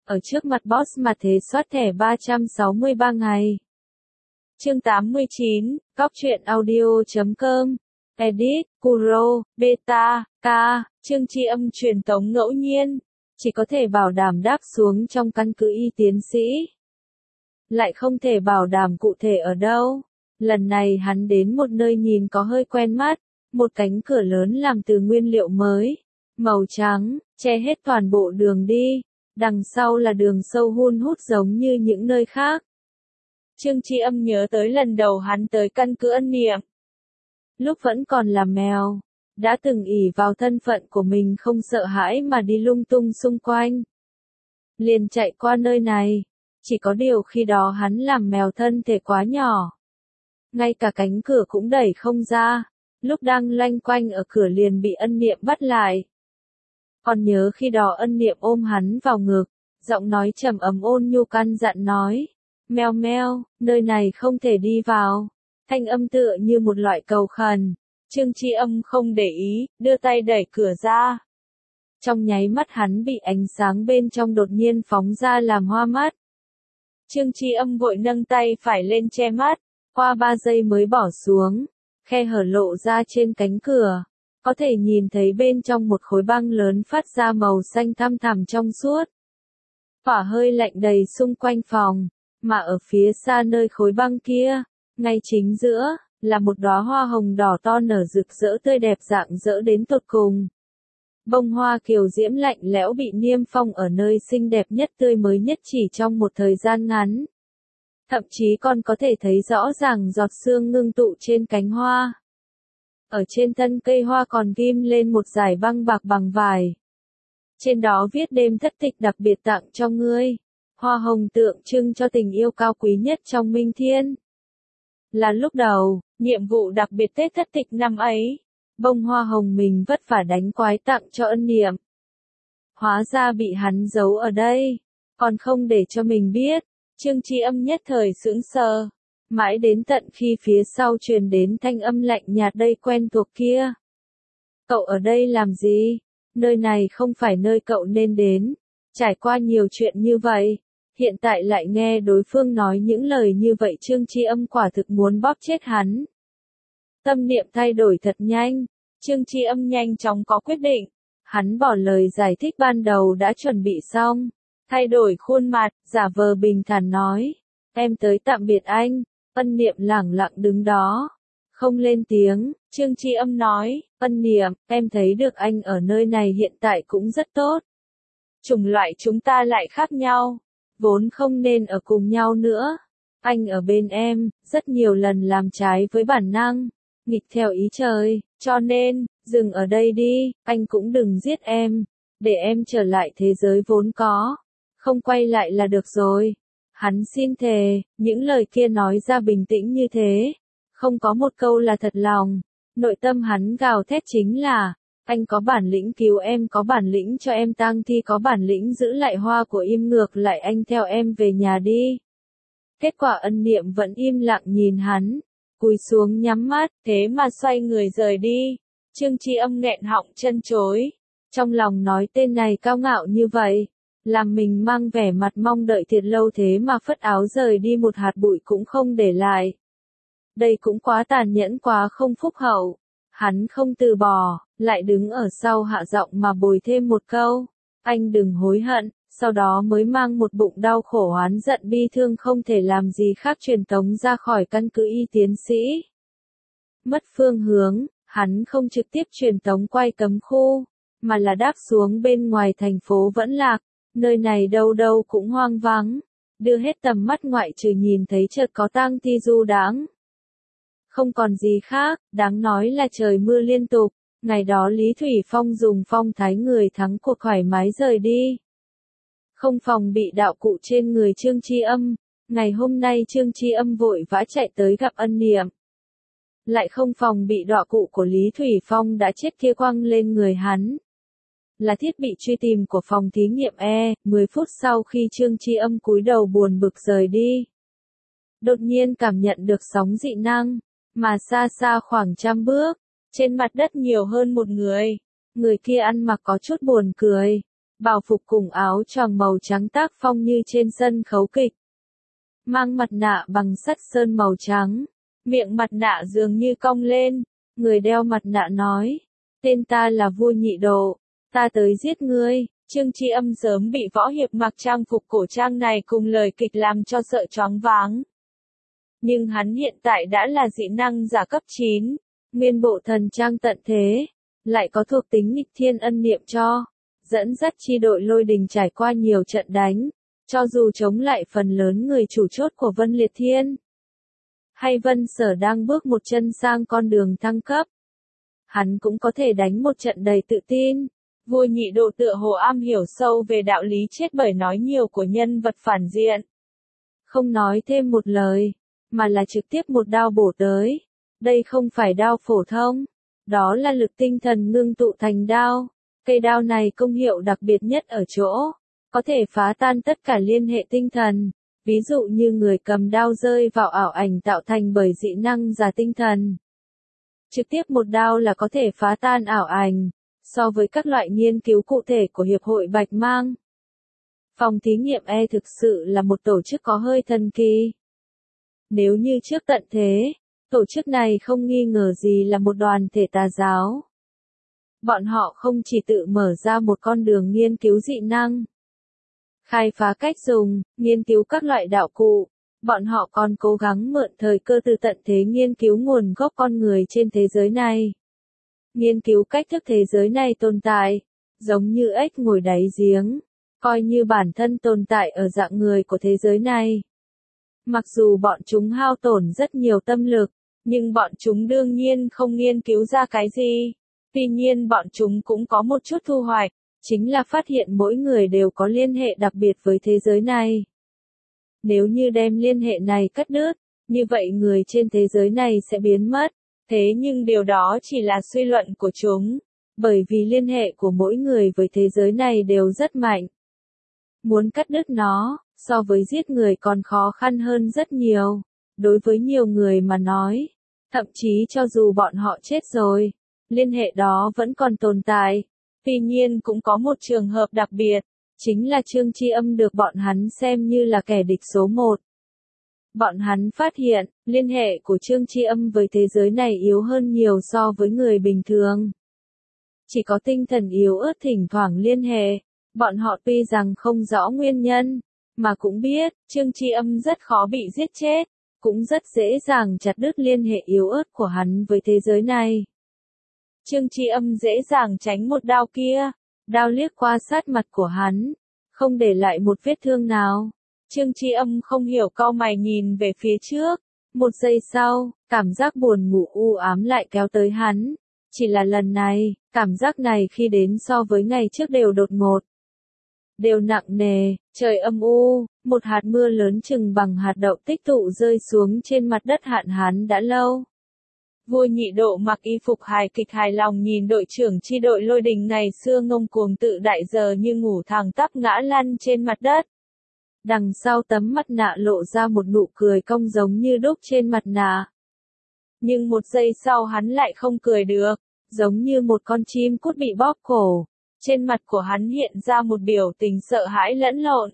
ở trước mặt boss mà thế soát thẻ 363 ngày. Chương 89, Cóc truyện audio.com, Edit, Kuro, Beta, K, chương tri âm truyền tống ngẫu nhiên, chỉ có thể bảo đảm đáp xuống trong căn cứ y tiến sĩ. Lại không thể bảo đảm cụ thể ở đâu. Lần này hắn đến một nơi nhìn có hơi quen mắt, một cánh cửa lớn làm từ nguyên liệu mới, màu trắng, che hết toàn bộ đường đi, đằng sau là đường sâu hun hút giống như những nơi khác. Trương Tri Âm nhớ tới lần đầu hắn tới căn cứ Ân Niệm. Lúc vẫn còn là mèo, đã từng ỷ vào thân phận của mình không sợ hãi mà đi lung tung xung quanh. Liền chạy qua nơi này, chỉ có điều khi đó hắn làm mèo thân thể quá nhỏ. Ngay cả cánh cửa cũng đẩy không ra, lúc đang loanh quanh ở cửa liền bị Ân Niệm bắt lại. Còn nhớ khi đó Ân Niệm ôm hắn vào ngực, giọng nói trầm ấm ôn nhu căn dặn nói, meo meo, nơi này không thể đi vào, thanh âm tựa như một loại cầu khẩn. Trương Tri Âm không để ý, đưa tay đẩy cửa ra. Trong nháy mắt hắn bị ánh sáng bên trong đột nhiên phóng ra làm hoa mắt. Trương Tri Âm vội nâng tay phải lên che mắt, qua 3 giây mới bỏ xuống, khe hở lộ ra trên cánh cửa. Có thể nhìn thấy bên trong một khối băng lớn phát ra màu xanh thăm thẳm trong suốt. Tỏa hơi lạnh đầy xung quanh phòng, mà ở phía xa nơi khối băng kia, ngay chính giữa, là một đóa hoa hồng đỏ to nở rực rỡ tươi đẹp rạng rỡ đến tột cùng. Bông hoa kiều diễm lạnh lẽo bị niêm phong ở nơi xinh đẹp nhất tươi mới nhất chỉ trong một thời gian ngắn. Thậm chí còn có thể thấy rõ ràng giọt sương ngưng tụ trên cánh hoa. Ở trên thân cây hoa còn ghim lên một dải băng bạc bằng vải. Trên đó viết đêm thất tịch đặc biệt tặng cho ngươi. Hoa hồng tượng trưng cho tình yêu cao quý nhất trong Minh Thiên. Là lúc đầu, nhiệm vụ đặc biệt Tết thất tịch năm ấy, bông hoa hồng mình vất vả đánh quái tặng cho Ân Niệm. Hóa ra bị hắn giấu ở đây, còn không để cho mình biết. Trương Tri Âm nhất thời sững sờ, mãi đến tận khi phía sau truyền đến thanh âm lạnh nhạt đây quen thuộc kia. Cậu ở đây làm gì? Nơi này không phải nơi cậu nên đến. Trải qua nhiều chuyện như vậy, hiện tại lại nghe đối phương nói những lời như vậy, Trương Tri Âm quả thực muốn bóp chết hắn. Tâm niệm thay đổi thật nhanh, Trương Tri Âm nhanh chóng có quyết định. Hắn bỏ lời giải thích ban đầu đã chuẩn bị xong, thay đổi khuôn mặt, giả vờ bình thản nói, em tới tạm biệt anh. Ân Niệm lẳng lặng đứng đó, không lên tiếng. Trương Tri Âm nói, Ân Niệm, em thấy được anh ở nơi này hiện tại cũng rất tốt. Chủng loại chúng ta lại khác nhau, vốn không nên ở cùng nhau nữa. Anh ở bên em, rất nhiều lần làm trái với bản năng, nghịch theo ý trời, cho nên, dừng ở đây đi, anh cũng đừng giết em, để em trở lại thế giới vốn có, không quay lại là được rồi. Hắn xin thề, những lời kia nói ra bình tĩnh như thế, không có một câu là thật lòng. Nội tâm hắn gào thét chính là, anh có bản lĩnh cứu em, có bản lĩnh cho em tang thi, có bản lĩnh giữ lại hoa của im, ngược lại anh theo em về nhà đi. Kết quả Ân Niệm vẫn im lặng nhìn hắn, cúi xuống nhắm mắt, thế mà xoay người rời đi. Trương Tri Âm nghẹn họng chân chối, trong lòng nói tên này cao ngạo như vậy, làm mình mang vẻ mặt mong đợi thiệt lâu thế mà phất áo rời đi, một hạt bụi cũng không để lại. Đây cũng quá tàn nhẫn, quá không phúc hậu. Hắn không từ bỏ, lại đứng ở sau hạ giọng mà bồi thêm một câu, anh đừng hối hận. Sau đó mới mang một bụng đau khổ oán giận bi thương không thể làm gì khác truyền tống ra khỏi căn cứ y tiến sĩ. Mất phương hướng, hắn không trực tiếp truyền tống quay cấm khu, mà là đáp xuống bên ngoài thành phố Vẫn Lạc. Nơi này đâu đâu cũng hoang vắng, đưa hết tầm mắt ngoại trừ nhìn thấy chợt có tang thi du đãng. Không còn gì khác, đáng nói là trời mưa liên tục. Ngày đó Lý Thủy Phong dùng phong thái người thắng cuộc thoải mái rời đi. Không phòng bị đạo cụ trên người Trương Tri Âm, ngày hôm nay Trương Tri Âm vội vã chạy tới gặp Ân Niệm. Lại không phòng bị đạo cụ của Lý Thủy Phong đã chết kia quăng lên người hắn. Là thiết bị truy tìm của phòng thí nghiệm 10 phút sau khi Trương Tri Âm cúi đầu buồn bực rời đi. Đột nhiên cảm nhận được sóng dị năng, mà xa xa khoảng 100 bước, trên mặt đất nhiều hơn một người. Người kia ăn mặc có chút buồn cười. bào phục cùng áo choàng màu trắng tác phong như trên sân khấu kịch. Mang mặt nạ bằng sắt sơn màu trắng, miệng mặt nạ dường như cong lên, người đeo mặt nạ nói, tên ta là vua Nhị Độ, ta tới giết ngươi. Trương Tri Âm sớm bị võ hiệp mặc trang phục cổ trang này cùng lời kịch làm cho sợ choáng váng. Nhưng hắn hiện tại đã là dị năng giả cấp 9, nguyên bộ thần trang tận thế, lại có thuộc tính nghịch thiên ân niệm cho, dẫn dắt chi đội Lôi Đình trải qua nhiều trận đánh, cho dù chống lại phần lớn người chủ chốt của Vân Liệt Thiên. Hay Vân Sở đang bước một chân sang con đường thăng cấp. Hắn cũng có thể đánh một trận đầy tự tin. Vua Nhị Độ tựa hồ am hiểu sâu về đạo lý chết bởi nói nhiều của nhân vật phản diện. Không nói thêm một lời, mà là trực tiếp một đao bổ tới. Đây không phải đao phổ thông, đó là lực tinh thần ngưng tụ thành đao. Cây đao này công hiệu đặc biệt nhất ở chỗ, có thể phá tan tất cả liên hệ tinh thần. Ví dụ như người cầm đao rơi vào ảo ảnh tạo thành bởi dị năng giả tinh thần. Trực tiếp một đao là có thể phá tan ảo ảnh. So với các loại nghiên cứu cụ thể của Hiệp hội Bạch Mang, phòng thí nghiệm E thực sự là một tổ chức có hơi thần kỳ. Nếu như trước tận thế, tổ chức này không nghi ngờ gì là một đoàn thể tà giáo. Bọn họ không chỉ tự mở ra một con đường nghiên cứu dị năng, khai phá cách dùng, nghiên cứu các loại đạo cụ, bọn họ còn cố gắng mượn thời cơ từ tận thế nghiên cứu nguồn gốc con người trên thế giới này. Nghiên cứu cách thức thế giới này tồn tại, giống như ếch ngồi đáy giếng, coi như bản thân tồn tại ở dạng người của thế giới này. Mặc dù bọn chúng hao tổn rất nhiều tâm lực, nhưng bọn chúng đương nhiên không nghiên cứu ra cái gì. Tuy nhiên bọn chúng cũng có một chút thu hoạch, chính là phát hiện mỗi người đều có liên hệ đặc biệt với thế giới này. Nếu như đem liên hệ này cắt đứt, như vậy người trên thế giới này sẽ biến mất. Thế nhưng điều đó chỉ là suy luận của chúng, bởi vì liên hệ của mỗi người với thế giới này đều rất mạnh. Muốn cắt đứt nó, so với giết người còn khó khăn hơn rất nhiều, đối với nhiều người mà nói. Thậm chí cho dù bọn họ chết rồi, liên hệ đó vẫn còn tồn tại. Tuy nhiên cũng có một trường hợp đặc biệt, chính là Trương Tri Âm được bọn hắn xem như là kẻ địch số 1. Bọn hắn phát hiện, liên hệ của Trương Tri Âm với thế giới này yếu hơn nhiều so với người bình thường. Chỉ có tinh thần yếu ớt thỉnh thoảng liên hệ, bọn họ tuy rằng không rõ nguyên nhân, mà cũng biết, Trương Tri Âm rất khó bị giết chết, cũng rất dễ dàng chặt đứt liên hệ yếu ớt của hắn với thế giới này. Trương Tri Âm dễ dàng tránh một đao kia, đao liếc qua sát mặt của hắn, không để lại một vết thương nào. Trương Tri Âm không hiểu cau mày nhìn về phía trước, một giây sau, cảm giác buồn ngủ u ám lại kéo tới hắn. Chỉ là lần này, cảm giác này khi đến so với ngày trước đều đột ngột, đều nặng nề, trời âm u, một hạt mưa lớn chừng bằng hạt đậu tích tụ rơi xuống trên mặt đất hạn hán đã lâu. Vua Nhị Độ mặc y phục hài kịch hài lòng nhìn đội trưởng chi đội Lôi Đình ngày xưa ngông cuồng tự đại giờ như ngủ thẳng tắp ngã lăn trên mặt đất. Đằng sau tấm mặt nạ lộ ra một nụ cười cong giống như đúc trên mặt nạ. Nhưng một giây sau hắn lại không cười được, giống như một con chim cút bị bóp cổ. Trên mặt của hắn hiện ra một biểu tình sợ hãi lẫn lộn.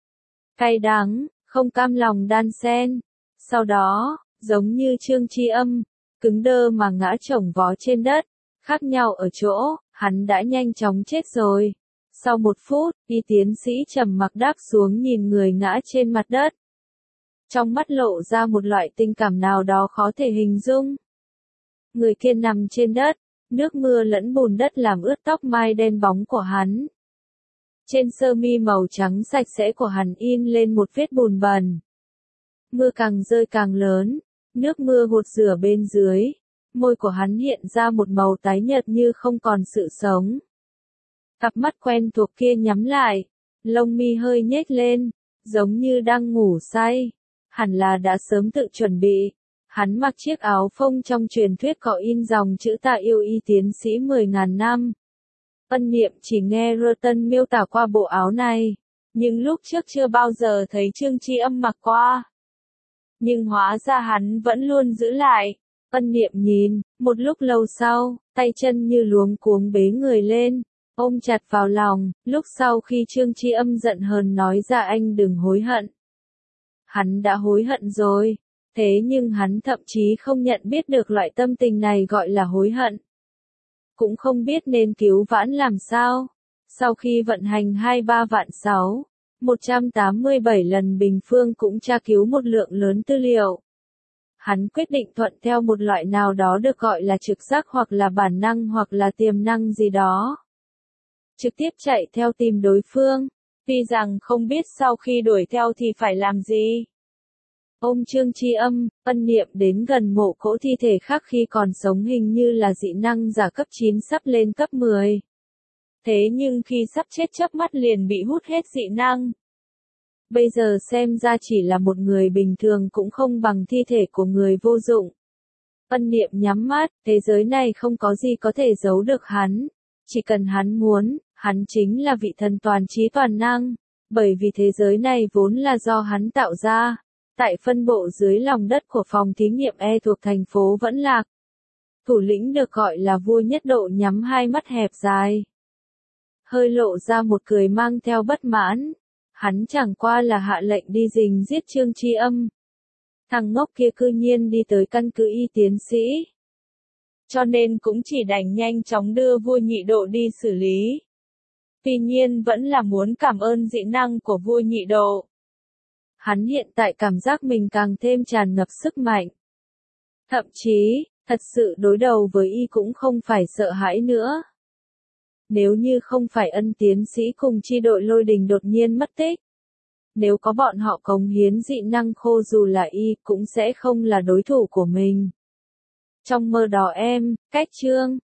Cay đắng, không cam lòng đan xen. Sau đó, giống như Trương Tri Âm, cứng đơ mà ngã chồng vó trên đất. Khác nhau ở chỗ, hắn đã nhanh chóng chết rồi. Sau 1 phút, y tiến sĩ trầm mặc đáp xuống nhìn người ngã trên mặt đất. Trong mắt lộ ra một loại tình cảm nào đó khó thể hình dung. Người kia nằm trên đất, nước mưa lẫn bùn đất làm ướt tóc mai đen bóng của hắn. Trên sơ mi màu trắng sạch sẽ của hắn in lên một vết bùn bẩn. Mưa càng rơi càng lớn, nước mưa gột rửa bên dưới, môi của hắn hiện ra một màu tái nhợt như không còn sự sống. Cặp mắt quen thuộc kia nhắm lại, lông mi hơi nhếch lên, giống như đang ngủ say, hẳn là đã sớm tự chuẩn bị. Hắn mặc chiếc áo phông trong truyền thuyết có in dòng chữ ta yêu y tiến sĩ 10.000 năm. Ân Niệm chỉ nghe Rotten miêu tả qua bộ áo này, nhưng lúc trước chưa bao giờ thấy Trương Tri Âm mặc qua. Nhưng hóa ra hắn vẫn luôn giữ lại. Ân Niệm nhìn, một lúc lâu sau, tay chân như luống cuống bế người lên, ôm chặt vào lòng, lúc sau khi Trương Chi Âm giận hờn nói ra anh đừng hối hận. Hắn đã hối hận rồi, thế nhưng hắn thậm chí không nhận biết được loại tâm tình này gọi là hối hận. Cũng không biết nên cứu vãn làm sao. Sau khi vận hành 23.687 lần Bình Phương cũng tra cứu một lượng lớn tư liệu. Hắn quyết định thuận theo một loại nào đó được gọi là trực giác hoặc là bản năng hoặc là tiềm năng gì đó. Trực tiếp chạy theo tìm đối phương, tuy rằng không biết sau khi đuổi theo thì phải làm gì. Ôm Trương Chi Âm, ân niệm đến gần mộ cỗ thi thể khác khi còn sống hình như là dị năng giả cấp 9 sắp lên cấp 10. Thế nhưng khi sắp chết chớp mắt liền bị hút hết dị năng. Bây giờ xem ra chỉ là một người bình thường cũng không bằng thi thể của người vô dụng. Ân niệm nhắm mắt, thế giới này không có gì có thể giấu được hắn. Chỉ cần hắn muốn, hắn chính là vị thần toàn trí toàn năng. Bởi vì thế giới này vốn là do hắn tạo ra. Tại phân bộ dưới lòng đất của phòng thí nghiệm E thuộc thành phố Vẫn Lạc. Thủ lĩnh được gọi là vua nhất độ nhắm hai mắt hẹp dài. Hơi lộ ra một cười mang theo bất mãn. Hắn chẳng qua là hạ lệnh đi rình giết Trương Chi Âm. Thằng ngốc kia cư nhiên đi tới căn cứ y tiến sĩ. Cho nên cũng chỉ đành nhanh chóng đưa vua nhị độ đi xử lý. Tuy nhiên vẫn là muốn cảm ơn dị năng của vua nhị độ. Hắn hiện tại cảm giác mình càng thêm tràn ngập sức mạnh. Thậm chí, thật sự đối đầu với y cũng không phải sợ hãi nữa. Nếu như không phải ân tiến sĩ cùng chi đội lôi đình đột nhiên mất tích. Nếu có bọn họ cống hiến dị năng khô dù là y cũng sẽ không là đối thủ của mình. Trong mơ đó em, cách chương.